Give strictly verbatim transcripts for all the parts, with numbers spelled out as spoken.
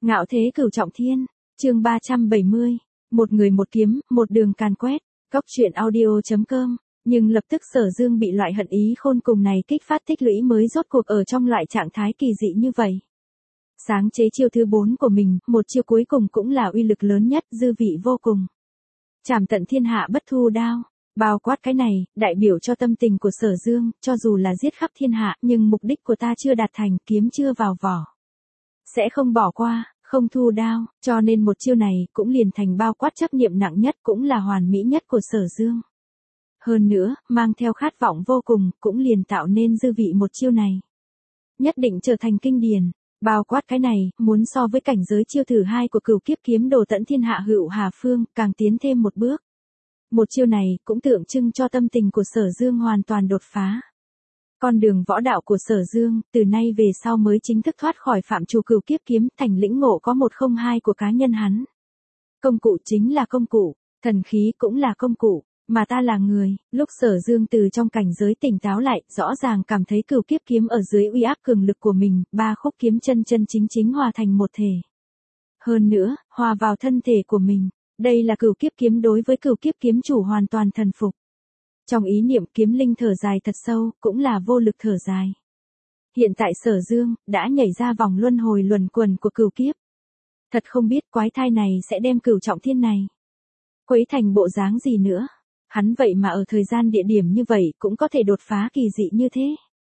Ngạo thế cửu trọng thiên, chương ba trăm bảy mươi, một người một kiếm, một đường càn quét, góc truyện audio chấm com. Nhưng lập tức Sở Dương bị loại hận ý khôn cùng này kích phát tích lũy mới rốt cuộc ở trong loại trạng thái kỳ dị như vậy. Sáng chế chiêu thứ bốn của mình, một chiêu cuối cùng cũng là uy lực lớn nhất, dư vị vô cùng. Trảm tận thiên hạ bất thu đao, bao quát cái này, đại biểu cho tâm tình của Sở Dương, cho dù là giết khắp thiên hạ, nhưng mục đích của ta chưa đạt thành, kiếm chưa vào vỏ. Sẽ không bỏ qua, không thu đao, cho nên một chiêu này cũng liền thành bao quát chấp niệm nặng nhất, cũng là hoàn mỹ nhất của Sở Dương. Hơn nữa, mang theo khát vọng vô cùng, cũng liền tạo nên dư vị một chiêu này. Nhất định trở thành kinh điển, bao quát cái này, muốn so với cảnh giới chiêu thứ hai của cửu kiếp kiếm đồ tận thiên hạ Hựu Hà Phương, càng tiến thêm một bước. Một chiêu này, cũng tượng trưng cho tâm tình của Sở Dương hoàn toàn đột phá. Con đường võ đạo của Sở Dương, từ nay về sau mới chính thức thoát khỏi phạm trù cửu kiếp kiếm, thành lĩnh ngộ có một không hai của cá nhân hắn. Công cụ chính là công cụ, thần khí cũng là công cụ. Mà ta là người, lúc Sở Dương từ trong cảnh giới tỉnh táo lại, rõ ràng cảm thấy cửu kiếp kiếm ở dưới uy áp cường lực của mình, ba khúc kiếm chân chân chính chính hòa thành một thể. Hơn nữa, hòa vào thân thể của mình, đây là cửu kiếp kiếm đối với cửu kiếp kiếm chủ hoàn toàn thần phục. Trong ý niệm kiếm linh thở dài thật sâu, cũng là vô lực thở dài. Hiện tại Sở Dương, đã nhảy ra vòng luân hồi luẩn quẩn của cửu kiếp. Thật không biết quái thai này sẽ đem cửu trọng thiên này quấy thành bộ dáng gì nữa. Hắn vậy mà ở thời gian địa điểm như vậy cũng có thể đột phá kỳ dị như thế.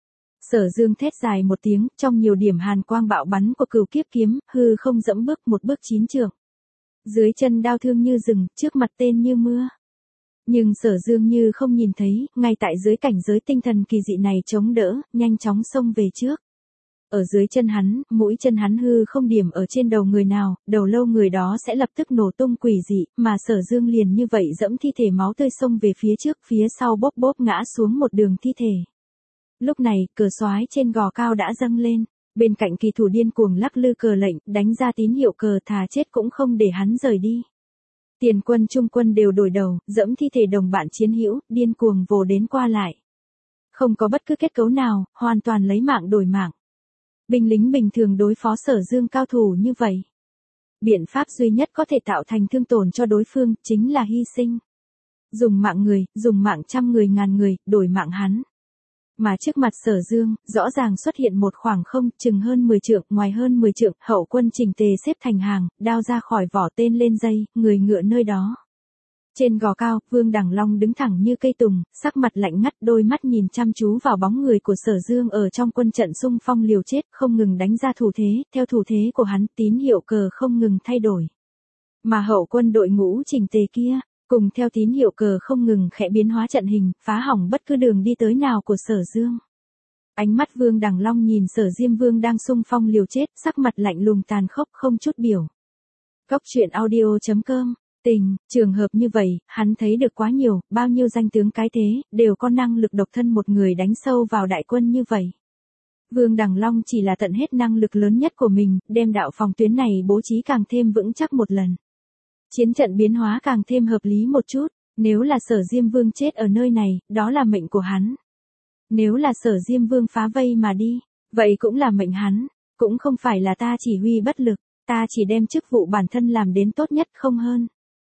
Sở Dương thét dài một tiếng, trong nhiều điểm hàn quang bạo bắn của cửu kiếp kiếm, hư không dẫm bước một bước chín trượng. Dưới chân đao thương như rừng, trước mặt tên như mưa. Nhưng Sở Dương như không nhìn thấy, ngay tại dưới cảnh giới tinh thần kỳ dị này chống đỡ, nhanh chóng xông về trước. Ở dưới chân hắn, mũi chân hắn hư không điểm ở trên đầu người nào, đầu lâu người đó sẽ lập tức nổ tung quỷ dị, mà Sở Dương liền như vậy dẫm thi thể máu tươi xông về phía trước, phía sau bốp bốp ngã xuống một đường thi thể. Lúc này, cờ soái trên gò cao đã dâng lên, bên cạnh kỳ thủ điên cuồng lắc lư cờ lệnh, đánh ra tín hiệu cờ thà chết cũng không để hắn rời đi. Tiền quân trung quân đều đổi đầu, dẫm thi thể đồng bạn chiến hữu, điên cuồng vồ đến qua lại. Không có bất cứ kết cấu nào, hoàn toàn lấy mạng đổi mạng. Binh lính bình thường đối phó Sở Dương cao thủ như vậy. Biện pháp duy nhất có thể tạo thành thương tổn cho đối phương, chính là hy sinh. Dùng mạng người, dùng mạng trăm người ngàn người, đổi mạng hắn. Mà trước mặt Sở Dương, rõ ràng xuất hiện một khoảng không, chừng hơn mười trượng, ngoài hơn mười trượng, hậu quân chỉnh tề xếp thành hàng, đao ra khỏi vỏ tên lên dây, người ngựa nơi đó. Trên gò cao, Vương Đằng Long đứng thẳng như cây tùng, sắc mặt lạnh ngắt, đôi mắt nhìn chăm chú vào bóng người của Sở Dương ở trong quân trận xung phong liều chết, không ngừng đánh ra thủ thế, theo thủ thế của hắn, tín hiệu cờ không ngừng thay đổi. Mà hậu quân đội ngũ chỉnh tề kia, cùng theo tín hiệu cờ không ngừng khẽ biến hóa trận hình, phá hỏng bất cứ đường đi tới nào của Sở Dương. Ánh mắt Vương Đằng Long nhìn Sở Diêm Vương đang xung phong liều chết, sắc mặt lạnh lùng tàn khốc không chút biểu. Góc truyện audio chấm com. Tình, trường hợp như vậy, hắn thấy được quá nhiều, bao nhiêu danh tướng cái thế, đều có năng lực độc thân một người đánh sâu vào đại quân như vậy. Vương Đằng Long chỉ là tận hết năng lực lớn nhất của mình, đem đạo phòng tuyến này bố trí càng thêm vững chắc một lần. Chiến trận biến hóa càng thêm hợp lý một chút, nếu là Sở Diêm Vương chết ở nơi này, đó là mệnh của hắn. Nếu là Sở Diêm Vương phá vây mà đi, vậy cũng là mệnh hắn, cũng không phải là ta chỉ huy bất lực, ta chỉ đem chức vụ bản thân làm đến tốt nhất không hơn.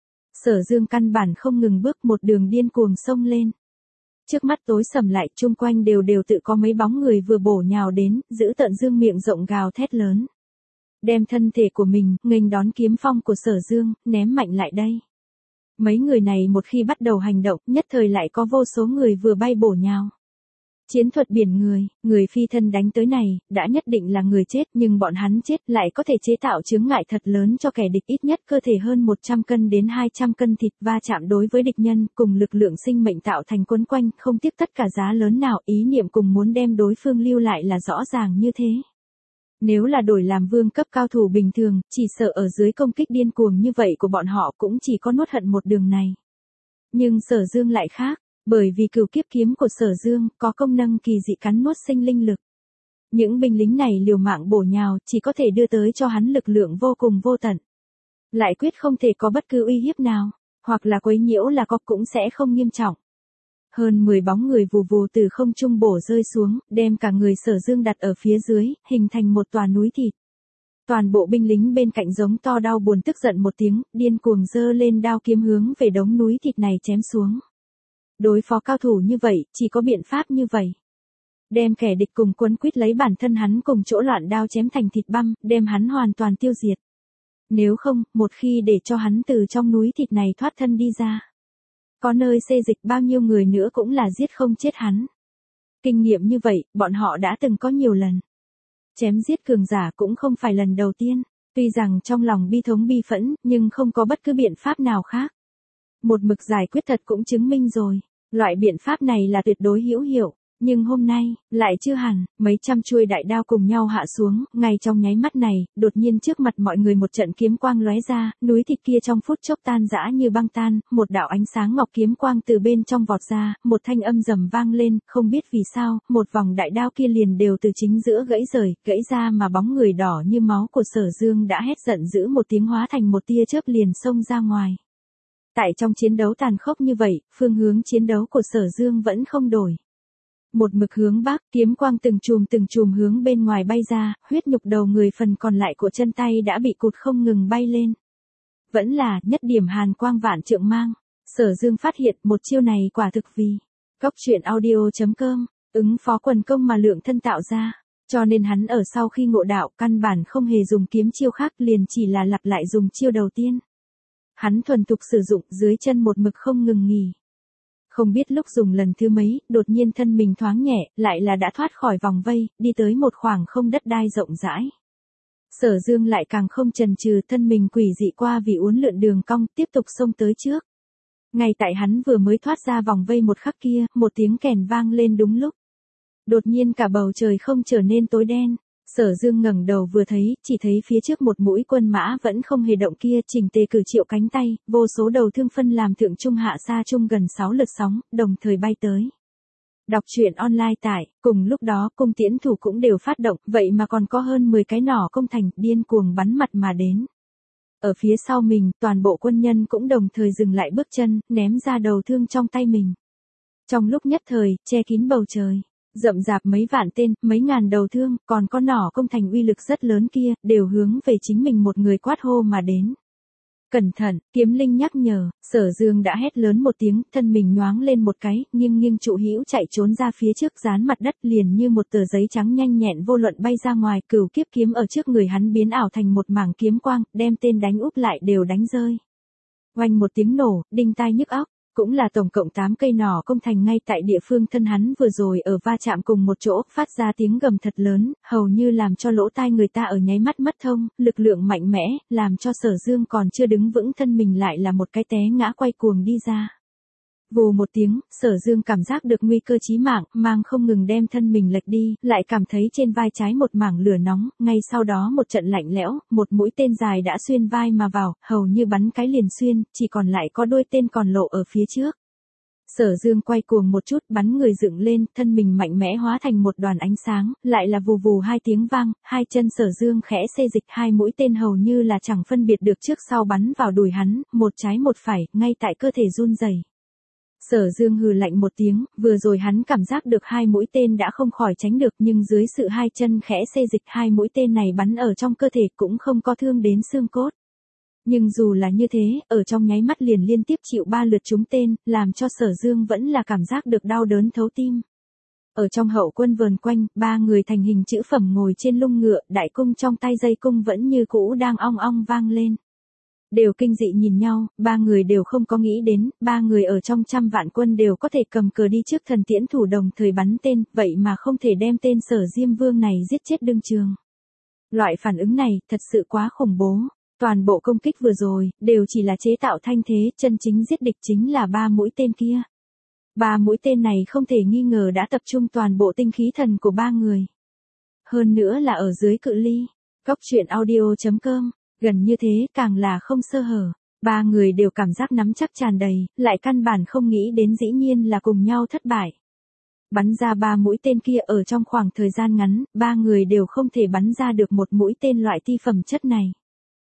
Sở Dương căn bản không ngừng bước một đường điên cuồng xông lên. Trước mắt tối sầm lại, chung quanh đều đều tự có mấy bóng người vừa bổ nhào đến, giữ tận dương miệng rộng gào thét lớn. Đem thân thể của mình, nghênh đón kiếm phong của Sở Dương, ném mạnh lại đây. Mấy người này một khi bắt đầu hành động, nhất thời lại có vô số người vừa bay bổ nhào. Chiến thuật biển người, người phi thân đánh tới này, đã nhất định là người chết, nhưng bọn hắn chết lại có thể chế tạo chướng ngại thật lớn cho kẻ địch, ít nhất cơ thể hơn một trăm cân đến hai trăm cân thịt va chạm đối với địch nhân, cùng lực lượng sinh mệnh tạo thành quấn quanh, không tiếc tất cả giá lớn nào, ý niệm cùng muốn đem đối phương lưu lại là rõ ràng như thế. Nếu là đổi làm vương cấp cao thủ bình thường, chỉ sợ ở dưới công kích điên cuồng như vậy của bọn họ cũng chỉ có nuốt hận một đường này. Nhưng Sở Dương lại khác. Bởi vì cửu kiếp kiếm của Sở Dương có công năng kỳ dị cắn nuốt sinh linh lực. Những binh lính này liều mạng bổ nhào chỉ có thể đưa tới cho hắn lực lượng vô cùng vô tận. Lại quyết không thể có bất cứ uy hiếp nào, hoặc là quấy nhiễu là có cũng sẽ không nghiêm trọng. Hơn mười bóng người vù vù từ không trung bổ rơi xuống, đem cả người Sở Dương đặt ở phía dưới, hình thành một tòa núi thịt. Toàn bộ binh lính bên cạnh giống to đau buồn tức giận một tiếng, điên cuồng giơ lên đao kiếm hướng về đống núi thịt này chém xuống. Đối phó cao thủ như vậy, chỉ có biện pháp như vậy. Đem kẻ địch cùng quấn quýt lấy bản thân hắn cùng chỗ loạn đao chém thành thịt băm, đem hắn hoàn toàn tiêu diệt. Nếu không, một khi để cho hắn từ trong núi thịt này thoát thân đi ra, có nơi xê dịch bao nhiêu người nữa cũng là giết không chết hắn. Kinh nghiệm như vậy, bọn họ đã từng có nhiều lần. Chém giết cường giả cũng không phải lần đầu tiên, tuy rằng trong lòng bi thống bi phẫn, nhưng không có bất cứ biện pháp nào khác. Một mực giải quyết thật cũng chứng minh rồi, loại biện pháp này là tuyệt đối hữu hiệu. Nhưng hôm nay, lại chưa hẳn, mấy trăm chuôi đại đao cùng nhau hạ xuống, ngay trong nháy mắt này, đột nhiên trước mặt mọi người một trận kiếm quang lóe ra, núi thịt kia trong phút chốc tan rã như băng tan, một đạo ánh sáng ngọc kiếm quang từ bên trong vọt ra, một thanh âm rầm vang lên, không biết vì sao, một vòng đại đao kia liền đều từ chính giữa gãy rời, gãy ra mà bóng người đỏ như máu của Sở Dương đã hét giận dữ một tiếng hóa thành một tia chớp liền xông ra ngoài. Tại trong chiến đấu tàn khốc như vậy, phương hướng chiến đấu của Sở Dương vẫn không đổi. Một mực hướng bắc, kiếm quang từng chùm từng chùm hướng bên ngoài bay ra, huyết nhục đầu người phần còn lại của chân tay đã bị cụt không ngừng bay lên. Vẫn là nhất điểm hàn quang vạn trượng mang. Sở Dương phát hiện một chiêu này quả thực vì Cốc Truyện Audio chấm com ứng phó quần công mà lượng thân tạo ra, cho nên hắn ở sau khi ngộ đạo căn bản không hề dùng kiếm chiêu khác, liền chỉ là lặp lại dùng chiêu đầu tiên. Hắn thuần thục sử dụng, dưới chân một mực không ngừng nghỉ. Không biết lúc dùng lần thứ mấy, đột nhiên thân mình thoáng nhẹ, lại là đã thoát khỏi vòng vây, đi tới một khoảng không đất đai rộng rãi. Sở Dương lại càng không chần chừ, thân mình quỷ dị qua vì uốn lượn đường cong, tiếp tục xông tới trước. Ngay tại hắn vừa mới thoát ra vòng vây một khắc kia, một tiếng kèn vang lên đúng lúc. Đột nhiên cả bầu trời không trở nên tối đen. Sở Dương ngẩng đầu vừa thấy, chỉ thấy phía trước một mũi quân mã vẫn không hề động kia, chỉnh tề cử triệu cánh tay, vô số đầu thương phân làm thượng trung hạ sa trung gần sáu lượt sóng, đồng thời bay tới. Đọc truyện online tại, cùng lúc đó cung tiễn thủ cũng đều phát động, vậy mà còn có hơn mười cái nỏ công thành, điên cuồng bắn mặt mà đến. Ở phía sau mình, toàn bộ quân nhân cũng đồng thời dừng lại bước chân, ném ra đầu thương trong tay mình. Trong lúc nhất thời, che kín bầu trời. Rậm rạp mấy vạn tên, mấy ngàn đầu thương, còn có nỏ công thành uy lực rất lớn kia, đều hướng về chính mình một người quát hô mà đến. Cẩn thận, kiếm linh nhắc nhở, Sở Dương đã hét lớn một tiếng, thân mình nhoáng lên một cái, nghiêng nghiêng trụ hữu chạy trốn ra phía trước, dán mặt đất liền như một tờ giấy trắng nhanh nhẹn vô luận bay ra ngoài, cửu kiếp kiếm ở trước người hắn biến ảo thành một mảng kiếm quang, đem tên đánh úp lại đều đánh rơi. Oanh một tiếng nổ, đinh tai nhức óc. Cũng là tổng cộng tám cây nỏ công thành ngay tại địa phương thân hắn vừa rồi ở va chạm cùng một chỗ, phát ra tiếng gầm thật lớn, hầu như làm cho lỗ tai người ta ở nháy mắt mất thông, lực lượng mạnh mẽ, làm cho Sở Dương còn chưa đứng vững thân mình lại là một cái té ngã quay cuồng đi ra. Vù một tiếng, Sở Dương cảm giác được nguy cơ chí mạng, mang không ngừng đem thân mình lệch đi, lại cảm thấy trên vai trái một mảng lửa nóng, ngay sau đó một trận lạnh lẽo, một mũi tên dài đã xuyên vai mà vào, hầu như bắn cái liền xuyên, chỉ còn lại có đôi tên còn lộ ở phía trước. Sở Dương quay cuồng một chút, bắn người dựng lên, thân mình mạnh mẽ hóa thành một đoàn ánh sáng, lại là vù vù hai tiếng vang, hai chân Sở Dương khẽ xê dịch, hai mũi tên hầu như là chẳng phân biệt được trước sau bắn vào đùi hắn, một trái một phải, ngay tại cơ thể run rẩy. Sở Dương hừ lạnh một tiếng, vừa rồi hắn cảm giác được hai mũi tên đã không khỏi tránh được, nhưng dưới sự hai chân khẽ xê dịch, hai mũi tên này bắn ở trong cơ thể cũng không có thương đến xương cốt. Nhưng dù là như thế, ở trong nháy mắt liền liên tiếp chịu ba lượt trúng tên, làm cho Sở Dương vẫn là cảm giác được đau đớn thấu tim. Ở trong hậu quân vờn quanh, ba người thành hình chữ phẩm ngồi trên lưng ngựa, đại cung trong tay dây cung vẫn như cũ đang ong ong vang lên. Đều kinh dị nhìn nhau, ba người đều không có nghĩ đến, ba người ở trong trăm vạn quân đều có thể cầm cờ đi trước thần tiễn thủ đồng thời bắn tên, vậy mà không thể đem tên Sở Diêm Vương này giết chết đương trường. Loại phản ứng này, thật sự quá khủng bố. Toàn bộ công kích vừa rồi, đều chỉ là chế tạo thanh thế, chân chính giết địch chính là ba mũi tên kia. Ba mũi tên này không thể nghi ngờ đã tập trung toàn bộ tinh khí thần của ba người. Hơn nữa là ở dưới cự ly. Cốc Truyện Audio chấm com, gần như thế càng là không sơ hở. Ba người đều cảm giác nắm chắc tràn đầy, lại căn bản không nghĩ đến dĩ nhiên là cùng nhau thất bại. Bắn ra ba mũi tên kia ở trong khoảng thời gian ngắn, ba người đều không thể bắn ra được một mũi tên loại ti phẩm chất này.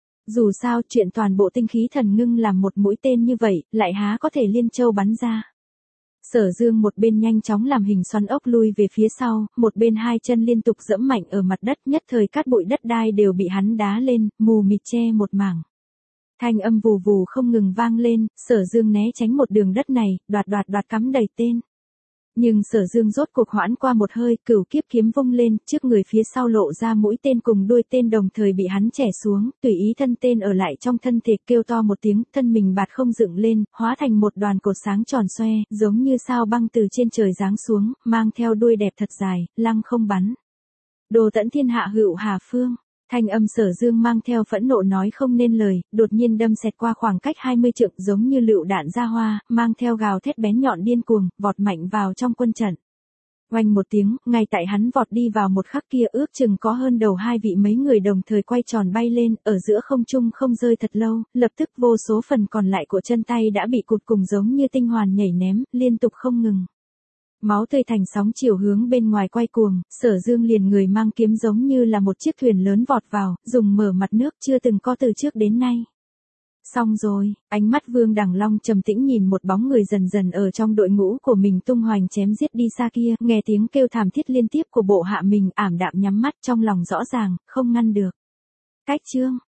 Dù sao chuyện toàn bộ tinh khí thần ngưng làm một mũi tên như vậy, lại há có thể liên châu bắn ra. Sở Dương một bên nhanh chóng làm hình xoắn ốc lui về phía sau, một bên hai chân liên tục giẫm mạnh ở mặt đất, nhất thời cát bụi đất đai đều bị hắn đá lên, mù mịt che một mảng. Thanh âm vù vù không ngừng vang lên, Sở Dương né tránh một đường đất này, đoạt đoạt đoạt cắm đầy tên. Nhưng Sở Dương rốt cuộc hoãn qua một hơi, cửu kiếp kiếm vung lên, trước người phía sau lộ ra mũi tên cùng đuôi tên đồng thời bị hắn chẻ xuống, tùy ý thân tên ở lại trong thân thể, kêu to một tiếng, thân mình bạt không dựng lên, hóa thành một đoàn cột sáng tròn xoe, giống như sao băng từ trên trời giáng xuống, mang theo đuôi đẹp thật dài, lăng không bắn. Đồ tẫn thiên hạ hữu hà phương. Thanh âm Sở Dương mang theo phẫn nộ nói không nên lời, đột nhiên đâm xẹt qua khoảng cách hai mươi trượng, giống như lựu đạn ra hoa, mang theo gào thét bén nhọn điên cuồng, vọt mạnh vào trong quân trận. Oanh một tiếng, ngay tại hắn vọt đi vào một khắc kia, ước chừng có hơn đầu hai vị mấy người đồng thời quay tròn bay lên, ở giữa không trung không rơi thật lâu, lập tức vô số phần còn lại của chân tay đã bị cụt cùng giống như tinh hoàn nhảy ném, liên tục không ngừng. Máu tươi thành sóng chiều hướng bên ngoài quay cuồng, Sở Dương liền người mang kiếm giống như là một chiếc thuyền lớn vọt vào, dùng mở mặt nước chưa từng có từ trước đến nay. Xong rồi, ánh mắt Vương Đằng Long trầm tĩnh nhìn một bóng người dần dần ở trong đội ngũ của mình tung hoành chém giết đi xa kia, nghe tiếng kêu thảm thiết liên tiếp của bộ hạ mình, ảm đạm nhắm mắt, trong lòng rõ ràng, không ngăn được. Cách chương